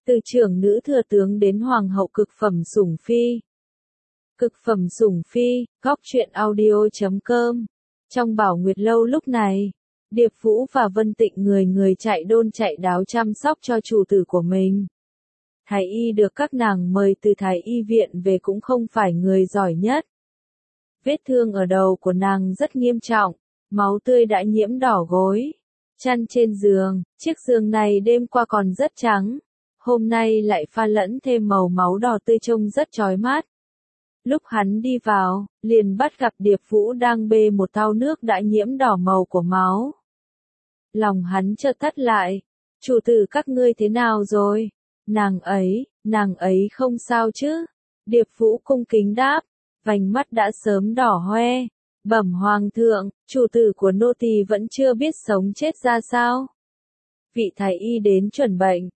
Từ trưởng nữ thừa tướng đến hoàng hậu cực phẩm sủng phi. Cực phẩm sủng phi, góc truyện audio.com. Trong Bảo Nguyệt Lâu lúc này, Điệp Vũ và Vân Tịnh người người chạy đôn chạy đáo chăm sóc cho chủ tử của mình. Thái y được các nàng mời từ Thái y viện về cũng không phải người giỏi nhất. Vết thương ở đầu của nàng rất nghiêm trọng, máu tươi đã nhiễm đỏ gối. Chăn trên giường, chiếc giường này đêm qua còn rất trắng, hôm nay lại pha lẫn thêm màu máu đỏ tươi trông rất chói mắt. Lúc hắn đi vào, liền bắt gặp Điệp Vũ đang bê một thau nước đã nhiễm đỏ màu của máu. Lòng hắn chợt thắt lại, chủ tử các ngươi thế nào rồi? Nàng ấy không sao chứ? Điệp Vũ cung kính đáp, vành mắt đã sớm đỏ hoe. Bẩm hoàng thượng, chủ tử của nô tỳ vẫn chưa biết sống chết ra sao. Vị thái y đến chuẩn bệnh,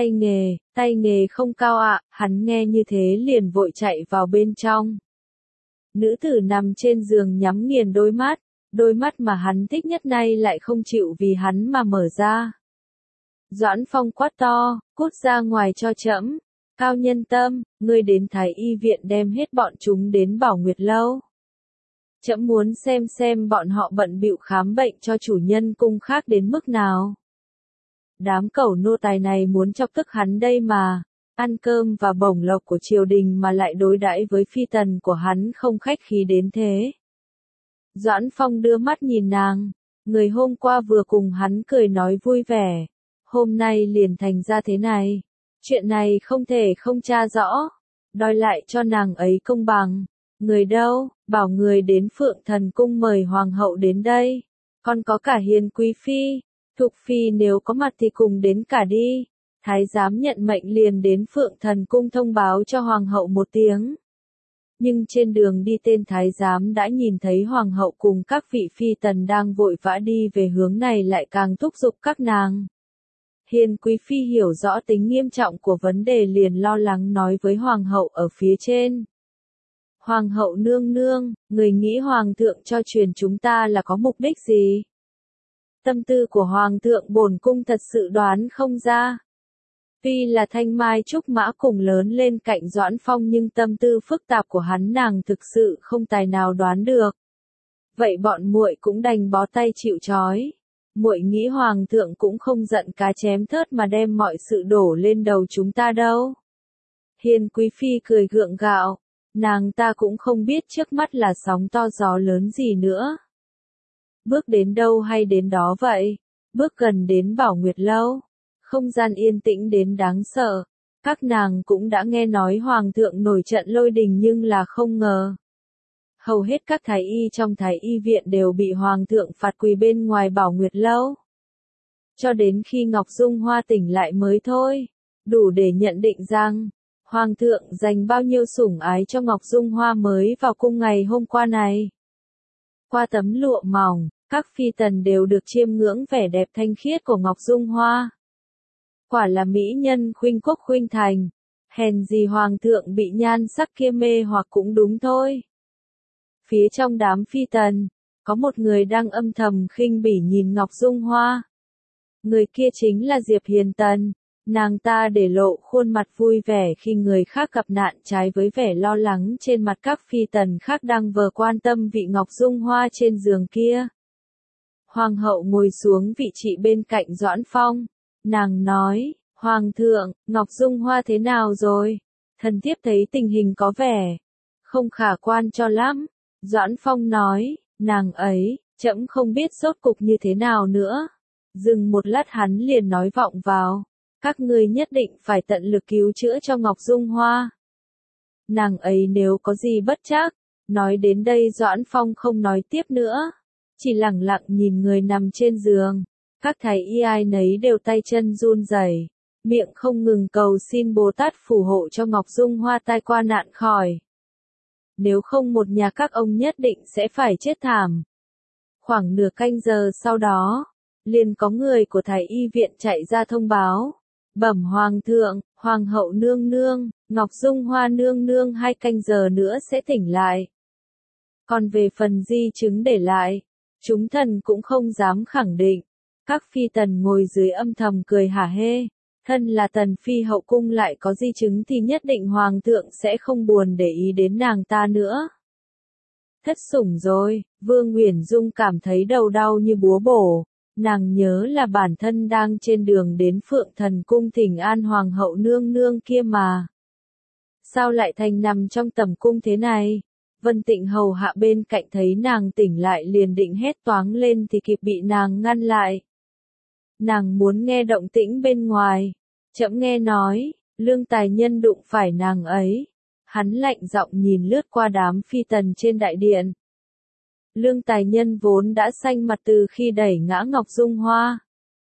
tay nghề không cao ạ, hắn nghe như thế liền vội chạy vào bên trong. Nữ tử nằm trên giường nhắm nghiền đôi mắt mà hắn thích nhất nay lại không chịu vì hắn mà mở ra. Doãn Phong quát to, cút ra ngoài cho trẫm. Cao Nhân Tâm, ngươi đến Thái y viện đem hết bọn chúng đến Bảo Nguyệt Lâu. Trẫm muốn xem bọn họ bận bịu khám bệnh cho chủ nhân cung khác đến mức nào. Đám cẩu nô tài này muốn chọc tức hắn đây mà, ăn cơm và bổng lộc của triều đình mà lại đối đãi với phi tần của hắn không khách khí đến thế. Doãn Phong đưa mắt nhìn nàng, người hôm qua vừa cùng hắn cười nói vui vẻ, hôm nay liền thành ra thế này, chuyện này không thể không tra rõ, đòi lại cho nàng ấy công bằng. Người đâu, bảo người đến Phượng Thần Cung mời hoàng hậu đến đây, còn có cả Hiền Quý Phi, Thục Phi nếu có mặt thì cùng đến cả đi. Thái giám nhận mệnh liền đến Phượng Thần Cung thông báo cho hoàng hậu một tiếng. Nhưng trên đường đi tên thái giám đã nhìn thấy hoàng hậu cùng các vị phi tần đang vội vã đi về hướng này lại càng thúc giục các nàng. Hiền Quý Phi hiểu rõ tính nghiêm trọng của vấn đề liền lo lắng nói với hoàng hậu ở phía trên. Hoàng hậu nương nương, người nghĩ hoàng thượng cho truyền chúng ta là có mục đích gì? Tâm tư của hoàng thượng bổn cung thật sự đoán không ra. Tuy là thanh mai trúc mã cùng lớn lên cạnh Doãn Phong nhưng tâm tư phức tạp của hắn nàng thực sự không tài nào đoán được. Vậy bọn muội cũng đành bó tay chịu trói. Muội nghĩ hoàng thượng cũng không giận cá chém thớt mà đem mọi sự đổ lên đầu chúng ta đâu. Hiền Quý Phi cười gượng gạo, nàng ta cũng không biết trước mắt là sóng to gió lớn gì nữa. Bước đến đâu hay đến đó vậy, bước gần đến Bảo Nguyệt Lâu. Không gian yên tĩnh đến đáng sợ, các nàng cũng đã nghe nói hoàng thượng nổi trận lôi đình nhưng là không ngờ. Hầu hết các thái y trong Thái y viện đều bị hoàng thượng phạt quỳ bên ngoài Bảo Nguyệt Lâu. Cho đến khi Ngọc Dung Hoa tỉnh lại mới thôi, đủ để nhận định rằng, hoàng thượng dành bao nhiêu sủng ái cho Ngọc Dung Hoa mới vào cung ngày hôm qua này. Qua tấm lụa mỏng, các phi tần đều được chiêm ngưỡng vẻ đẹp thanh khiết của Ngọc Dung Hoa. Quả là mỹ nhân khuynh quốc khuynh thành, hèn gì hoàng thượng bị nhan sắc kia mê hoặc cũng đúng thôi. Phía trong đám phi tần, có một người đang âm thầm khinh bỉ nhìn Ngọc Dung Hoa. Người kia chính là Diệp Hiền Tần, nàng ta để lộ khuôn mặt vui vẻ khi người khác gặp nạn trái với vẻ lo lắng trên mặt các phi tần khác đang vờ quan tâm vị Ngọc Dung Hoa trên giường kia. Hoàng hậu ngồi xuống vị trí bên cạnh Doãn Phong. Nàng nói, Hoàng thượng, Ngọc Dung Hoa thế nào rồi? Thần thiếp thấy tình hình có vẻ không khả quan cho lắm. Doãn Phong nói, nàng ấy, trẫm không biết rốt cục như thế nào nữa. Dừng một lát hắn liền nói vọng vào, các ngươi nhất định phải tận lực cứu chữa cho Ngọc Dung Hoa. Nàng ấy nếu có gì bất trắc, nói đến đây Doãn Phong không nói tiếp nữa, chỉ lặng lặng nhìn người nằm trên giường. Các thái y ai nấy đều tay chân run rẩy, miệng không ngừng cầu xin Bồ Tát phù hộ cho Ngọc Dung Hoa tai qua nạn khỏi. Nếu không một nhà các ông nhất định sẽ phải chết thảm. Khoảng nửa canh giờ sau đó, liền có người của Thái y viện chạy ra thông báo. Bẩm hoàng thượng, hoàng hậu nương nương, Ngọc Dung Hoa nương nương 2 canh giờ nữa sẽ tỉnh lại. Còn về phần di chứng để lại, chúng thần cũng không dám khẳng định. Các phi tần ngồi dưới âm thầm cười hả hê, thân là tần phi hậu cung lại có di chứng thì nhất định hoàng thượng sẽ không buồn để ý đến nàng ta nữa. Thất sủng rồi, Vương Uyển Dung cảm thấy đầu đau như búa bổ, nàng nhớ là bản thân đang trên đường đến Phượng Thần Cung thỉnh an hoàng hậu nương nương kia mà. Sao lại thành nằm trong tầm cung thế này? Vân Tịnh hầu hạ bên cạnh thấy nàng tỉnh lại liền định hét toáng lên thì kịp bị nàng ngăn lại. Nàng muốn nghe động tĩnh bên ngoài. Trẫm nghe nói, Lương Tài Nhân đụng phải nàng ấy. Hắn lạnh giọng nhìn lướt qua đám phi tần trên đại điện. Lương Tài Nhân vốn đã xanh mặt từ khi đẩy ngã Ngọc Dung Hoa.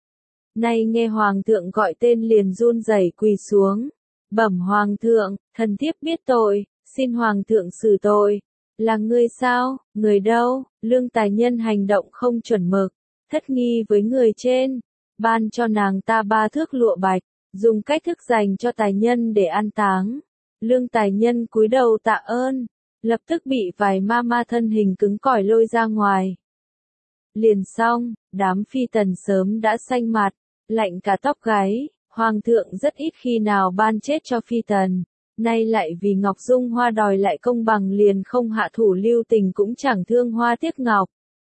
Nay nghe hoàng thượng gọi tên liền run rẩy quỳ xuống. Bẩm hoàng thượng, thần thiếp biết tội, xin hoàng thượng xử tội. Là ngươi sao, người đâu? Lương Tài Nhân hành động không chuẩn mực, thất nghi với người trên, ban cho nàng ta 3 thước lụa bạch, dùng cách thức dành cho tài nhân để an táng. Lương Tài Nhân cúi đầu tạ ơn, lập tức bị vài ma thân hình cứng cỏi lôi ra ngoài. Liền xong, đám phi tần sớm đã xanh mặt, lạnh cả tóc gáy, hoàng thượng rất ít khi nào ban chết cho phi tần. Nay lại vì Ngọc Dung Hoa đòi lại công bằng liền không hạ thủ lưu tình cũng chẳng thương hoa tiếc ngọc.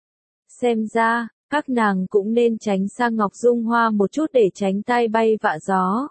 Xem ra, các nàng cũng nên tránh sang Ngọc Dung Hoa một chút để tránh tai bay vạ gió.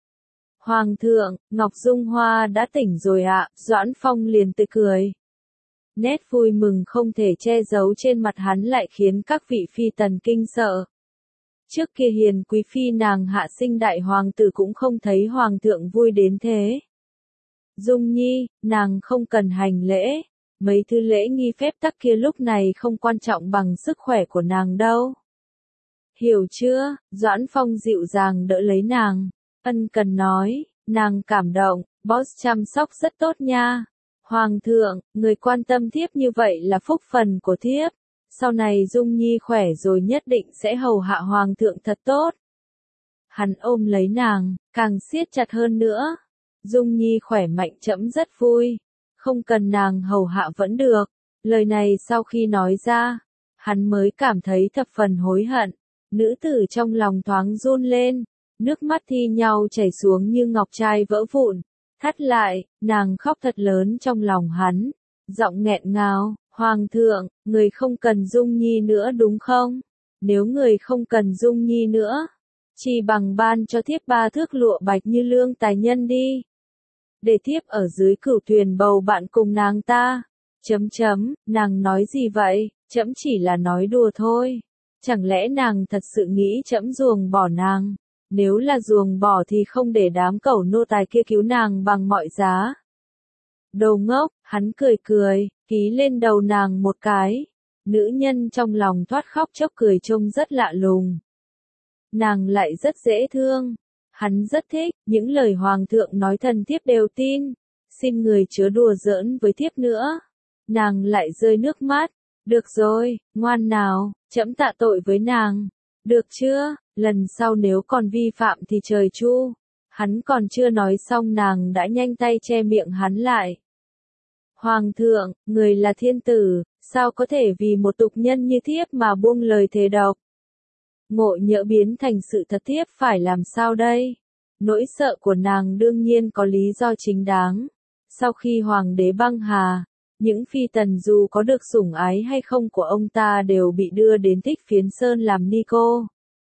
Hoàng thượng, Ngọc Dung Hoa đã tỉnh rồi ạ, Doãn Phong liền tươi cười. Nét vui mừng không thể che giấu trên mặt hắn lại khiến các vị phi tần kinh sợ. Trước kia hiền quý phi nàng hạ sinh đại hoàng tử cũng không thấy hoàng thượng vui đến thế. Dung Nhi, nàng không cần hành lễ, mấy thứ lễ nghi phép tắc kia lúc này không quan trọng bằng sức khỏe của nàng đâu. Hiểu chưa? Doãn Phong dịu dàng đỡ lấy nàng, ân cần nói, nàng cảm động, boss chăm sóc rất tốt nha. Hoàng thượng, người quan tâm thiếp như vậy là phúc phần của thiếp, sau này Dung Nhi khỏe rồi nhất định sẽ hầu hạ hoàng thượng thật tốt. Hắn ôm lấy nàng, càng siết chặt hơn nữa. Dung Nhi khỏe mạnh trẫm rất vui, không cần nàng hầu hạ vẫn được. Lời này sau khi nói ra, hắn mới cảm thấy thập phần hối hận. Nữ tử trong lòng thoáng run lên, nước mắt thi nhau chảy xuống như ngọc trai vỡ vụn. Thắt lại, nàng khóc thật lớn trong lòng hắn, giọng nghẹn ngào, hoàng thượng, người không cần Dung Nhi nữa đúng không? Nếu người không cần Dung Nhi nữa, chỉ bằng ban cho thiếp 3 thước lụa bạch như Lương Tài Nhân đi. Để thiếp ở dưới cửu thuyền bầu bạn cùng nàng ta. Nàng nói gì vậy? Trẫm chỉ là nói đùa thôi. Chẳng lẽ nàng thật sự nghĩ trẫm ruồng bỏ nàng? Nếu là ruồng bỏ thì không để đám cẩu nô tài kia cứu nàng bằng mọi giá. Đồ ngốc, hắn cười cười, ký lên đầu nàng một cái. Nữ nhân trong lòng thoát khóc chốc cười trông rất lạ lùng. Nàng lại rất dễ thương. Hắn rất thích, những lời hoàng thượng nói thần thiếp đều tin. Xin người chớ đùa giỡn với thiếp nữa. Nàng lại rơi nước mắt. Được rồi, ngoan nào, trẫm tạ tội với nàng. Được chưa, lần sau nếu còn vi phạm thì trời chu. Hắn còn chưa nói xong nàng đã nhanh tay che miệng hắn lại. Hoàng thượng, người là thiên tử, sao có thể vì một tục nhân như thiếp mà buông lời thề độc? Ngộ nhỡ biến thành sự thật thiếp phải làm sao đây? Nỗi sợ của nàng đương nhiên có lý do chính đáng. Sau khi hoàng đế băng hà, những phi tần dù có được sủng ái hay không của ông ta đều bị đưa đến Thích Phiến Sơn làm ni cô.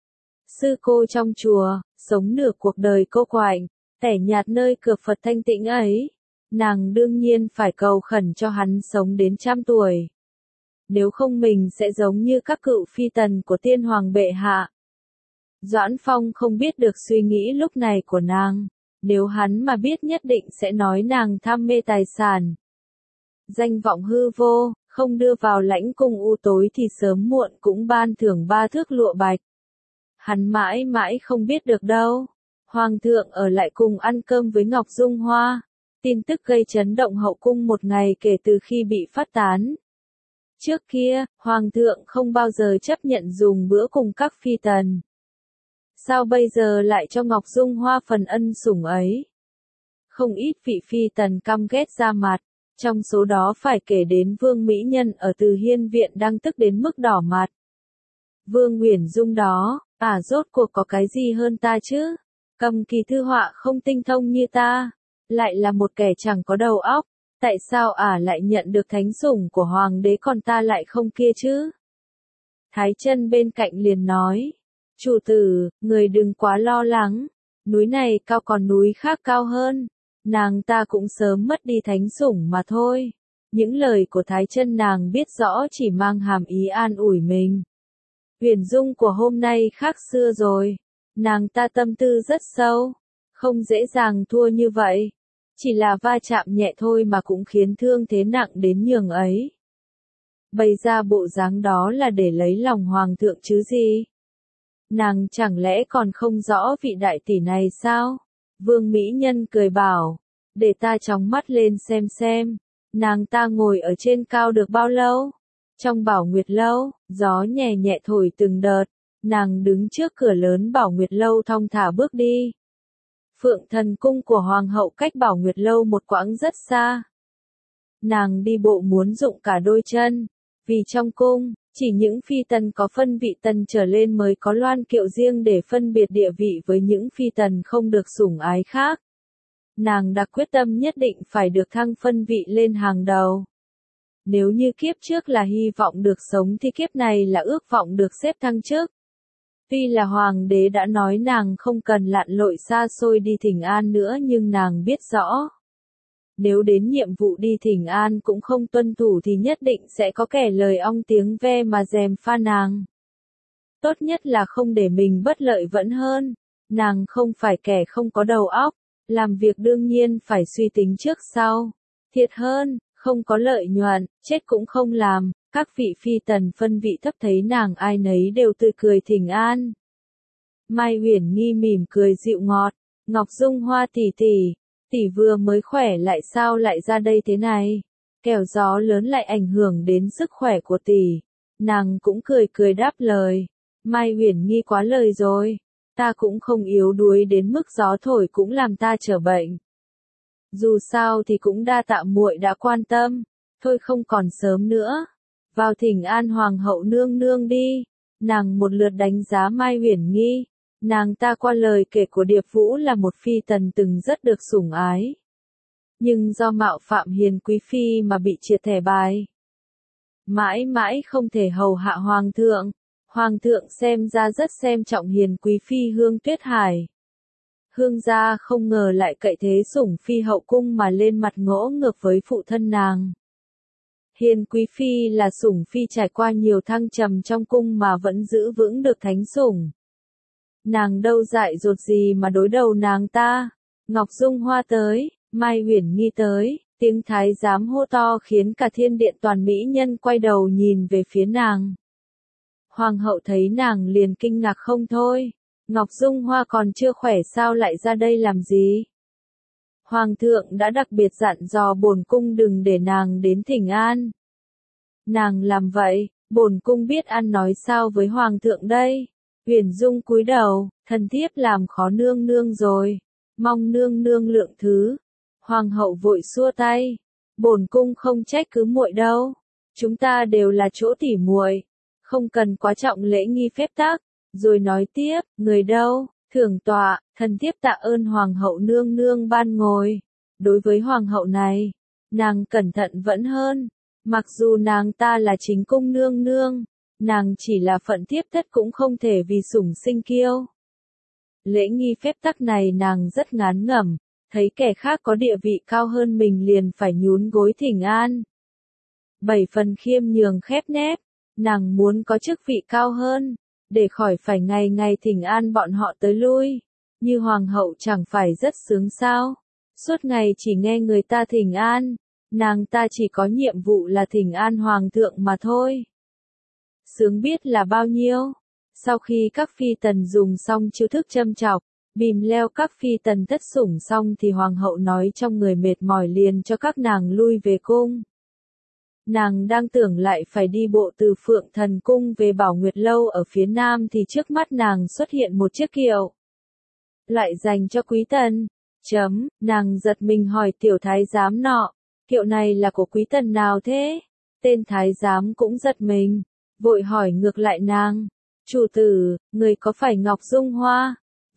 Sư cô trong chùa, sống nửa cuộc đời cô quạnh, tẻ nhạt nơi cửa Phật thanh tịnh ấy. Nàng đương nhiên phải cầu khẩn cho hắn sống đến 100 tuổi. Nếu không mình sẽ giống như các cựu phi tần của tiên hoàng bệ hạ. Doãn Phong không biết được suy nghĩ lúc này của nàng. Nếu hắn mà biết nhất định sẽ nói nàng tham mê tài sản. Danh vọng hư vô, không đưa vào lãnh cung u tối thì sớm muộn cũng ban thưởng 3 thước lụa bạch. Hắn mãi mãi không biết được đâu. Hoàng thượng ở lại cùng ăn cơm với Ngọc Dung Hoa. Tin tức gây chấn động hậu cung một ngày kể từ khi bị phát tán. Trước kia, Hoàng thượng không bao giờ chấp nhận dùng bữa cùng các phi tần. Sao bây giờ lại cho Ngọc Dung Hoa phần ân sủng ấy? Không ít vị phi tần căm ghét ra mặt, trong số đó phải kể đến Vương Mỹ Nhân ở Từ Hiên Viện đang tức đến mức đỏ mặt. Vương Uyển Dung đó, rốt cuộc có cái gì hơn ta chứ? Cầm kỳ thư họa không tinh thông như ta, lại là một kẻ chẳng có đầu óc, tại sao ả lại nhận được thánh sủng của hoàng đế còn ta lại không kia chứ? Thái Chân bên cạnh liền nói, chủ tử, người đừng quá lo lắng, núi này cao còn núi khác cao hơn, nàng ta cũng sớm mất đi thánh sủng mà thôi. Những lời của Thái Chân nàng biết rõ chỉ mang hàm ý an ủi mình. Huyền Dung của hôm nay khác xưa rồi, nàng ta tâm tư rất sâu, không dễ dàng thua như vậy. Chỉ là va chạm nhẹ thôi mà cũng khiến thương thế nặng đến nhường ấy. Bày ra bộ dáng đó là để lấy lòng hoàng thượng chứ gì? Nàng chẳng lẽ còn không rõ vị đại tỷ này sao? Vương Mỹ Nhân cười bảo, để ta chóng mắt lên xem, nàng ta ngồi ở trên cao được bao lâu? Trong Bảo Nguyệt Lâu, gió nhẹ nhẹ thổi từng đợt, nàng đứng trước cửa lớn Bảo Nguyệt Lâu thong thả bước đi. Phượng Thần Cung của Hoàng hậu cách Bảo Nguyệt Lâu một quãng rất xa. Nàng đi bộ muốn dụng cả đôi chân, vì trong cung, chỉ những phi tần có phân vị tần trở lên mới có loan kiệu riêng để phân biệt địa vị với những phi tần không được sủng ái khác. Nàng đã quyết tâm nhất định phải được thăng phân vị lên hàng đầu. Nếu như kiếp trước là hy vọng được sống thì kiếp này là ước vọng được xếp thăng chức. Tuy là hoàng đế đã nói nàng không cần lặn lội xa xôi đi thỉnh an nữa nhưng nàng biết rõ. Nếu đến nhiệm vụ đi thỉnh an cũng không tuân thủ thì nhất định sẽ có kẻ lời ong tiếng ve mà gièm pha nàng. Tốt nhất là không để mình bất lợi vẫn hơn. Nàng không phải kẻ không có đầu óc, làm việc đương nhiên phải suy tính trước sau. Thiệt hơn, không có lợi nhuận, chết cũng không làm. Các vị phi tần phân vị thấp thấy nàng ai nấy đều tươi cười thỉnh an. Mai Uyển Nghi mỉm cười dịu ngọt, Ngọc Dung Hoa tỷ vừa mới khỏe lại sao lại ra đây thế này? Kẻo gió lớn lại ảnh hưởng đến sức khỏe của tỷ. Nàng cũng cười đáp lời, Mai Uyển Nghi quá lời rồi, ta cũng không yếu đuối đến mức gió thổi cũng làm ta trở bệnh. Dù sao thì cũng đa tạ muội đã quan tâm, thôi không còn sớm nữa. Vào thỉnh an hoàng hậu nương nương đi. Nàng một lượt đánh giá Mai Uyển Nghi. Nàng ta qua lời kể của Điệp Vũ là một phi tần từng rất được sủng ái. Nhưng do mạo phạm hiền quý phi mà bị triệt thẻ bài. Mãi mãi không thể hầu hạ hoàng thượng. Hoàng thượng xem ra rất xem trọng hiền quý phi Hương Tuyết Hải. Hương gia không ngờ lại cậy thế sủng phi hậu cung mà lên mặt ngỗ ngược với phụ thân nàng. Hiền quý phi là sủng phi trải qua nhiều thăng trầm trong cung mà vẫn giữ vững được thánh sủng. Nàng đâu dại dột gì mà đối đầu nàng ta. Ngọc Dung Hoa tới, Mai Uyển Nghi tới, tiếng thái giám hô to khiến cả thiên điện toàn mỹ nhân quay đầu nhìn về phía nàng. Hoàng hậu thấy nàng liền kinh ngạc không thôi. Ngọc Dung Hoa còn chưa khỏe sao lại ra đây làm gì? Hoàng thượng đã đặc biệt dặn dò bổn cung đừng để nàng đến thỉnh an. Nàng làm vậy, bổn cung biết ăn nói sao với hoàng thượng đây. Huyền Dung cúi đầu, thần thiếp làm khó nương nương rồi, mong nương nương lượng thứ. Hoàng hậu vội xua tay, bổn cung không trách cứ muội đâu, chúng ta đều là chỗ tỉ muội, không cần quá trọng lễ nghi phép tắc. Rồi nói tiếp, người đâu, thưởng tọa, thần thiếp tạ ơn hoàng hậu nương nương ban ngồi. Đối với hoàng hậu này, nàng cẩn thận vẫn hơn, mặc dù nàng ta là chính cung nương nương, nàng chỉ là phận thiếp thất cũng không thể vì sủng sinh kiêu. Lễ nghi phép tắc này nàng rất ngán ngẩm, thấy kẻ khác có địa vị cao hơn mình liền phải nhún gối thỉnh an. 7 phần khiêm nhường khép nép, nàng muốn có chức vị cao hơn, để khỏi phải ngày ngày thỉnh an bọn họ tới lui. Như hoàng hậu chẳng phải rất sướng sao? Suốt ngày chỉ nghe người ta thỉnh an, nàng ta chỉ có nhiệm vụ là thỉnh an hoàng thượng mà thôi. Sướng biết là bao nhiêu? Sau khi các phi tần dùng xong chiêu thức châm chọc, bìm leo các phi tần thất sủng xong thì hoàng hậu nói trong người mệt mỏi liền cho các nàng lui về cung. Nàng đang tưởng lại phải đi bộ từ Phượng Thần Cung về Bảo Nguyệt Lâu ở phía nam thì trước mắt nàng xuất hiện một chiếc kiệu. Lại dành cho quý tần. Nàng giật mình hỏi tiểu thái giám nọ, kiệu này là của quý tần nào thế? Tên thái giám cũng giật mình, vội hỏi ngược lại nàng, chủ tử, người có phải Ngọc Dung Hoa?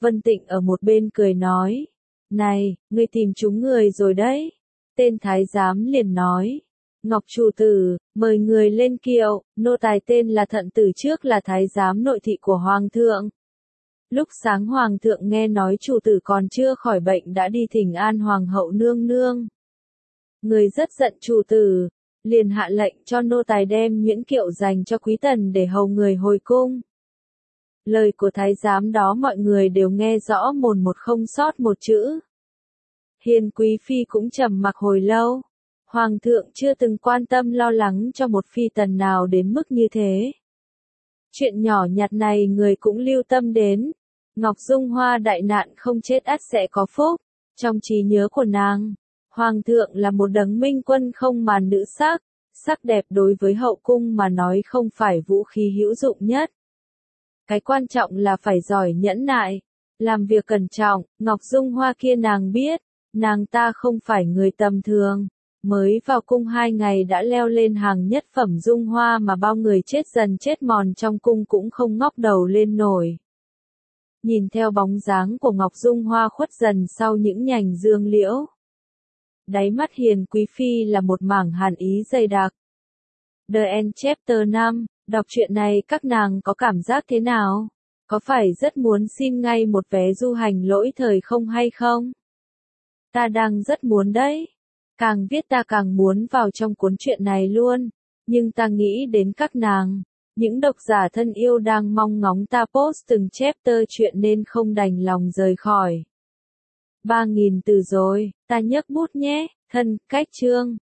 Vân Tịnh ở một bên cười nói. Này, ngươi tìm chúng người rồi đấy. Tên thái giám liền nói. Ngọc chủ tử, mời người lên kiệu, nô tài tên là Thận Tử trước là thái giám nội thị của Hoàng thượng. Lúc sáng Hoàng thượng nghe nói chủ tử còn chưa khỏi bệnh đã đi thỉnh an Hoàng hậu nương nương. Người rất giận chủ tử, liền hạ lệnh cho nô tài đem nhuyễn kiệu dành cho quý tần để hầu người hồi cung. Lời của thái giám đó mọi người đều nghe rõ mồn một không sót một chữ. Hiền quý phi cũng trầm mặc hồi lâu. Hoàng thượng chưa từng quan tâm lo lắng cho một phi tần nào đến mức như thế. Chuyện nhỏ nhặt này người cũng lưu tâm đến. Ngọc Dung Hoa đại nạn không chết ắt sẽ có phúc. Trong trí nhớ của nàng, Hoàng thượng là một đấng minh quân không màn nữ sắc. Sắc đẹp đối với hậu cung mà nói không phải vũ khí hữu dụng nhất. Cái quan trọng là phải giỏi nhẫn nại, làm việc cẩn trọng. Ngọc Dung Hoa kia nàng biết, nàng ta không phải người tầm thường. Mới vào cung 2 ngày đã leo lên hàng nhất phẩm Dung Hoa mà bao người chết dần chết mòn trong cung cũng không ngóc đầu lên nổi. Nhìn theo bóng dáng của Ngọc Dung Hoa khuất dần sau những nhành dương liễu. Đáy mắt Hiền quý phi là một mảng hàn ý dày đặc. The End Chapter 5, đọc truyện này các nàng có cảm giác thế nào? Có phải rất muốn xin ngay một vé du hành lỗi thời không hay không? Ta đang rất muốn đấy. Càng viết ta càng muốn vào trong cuốn truyện này luôn. Nhưng ta nghĩ đến các nàng, những độc giả thân yêu đang mong ngóng ta post từng chapter truyện nên không đành lòng rời khỏi. 3.000 từ rồi, ta nhấc bút nhé, thân, cách chương.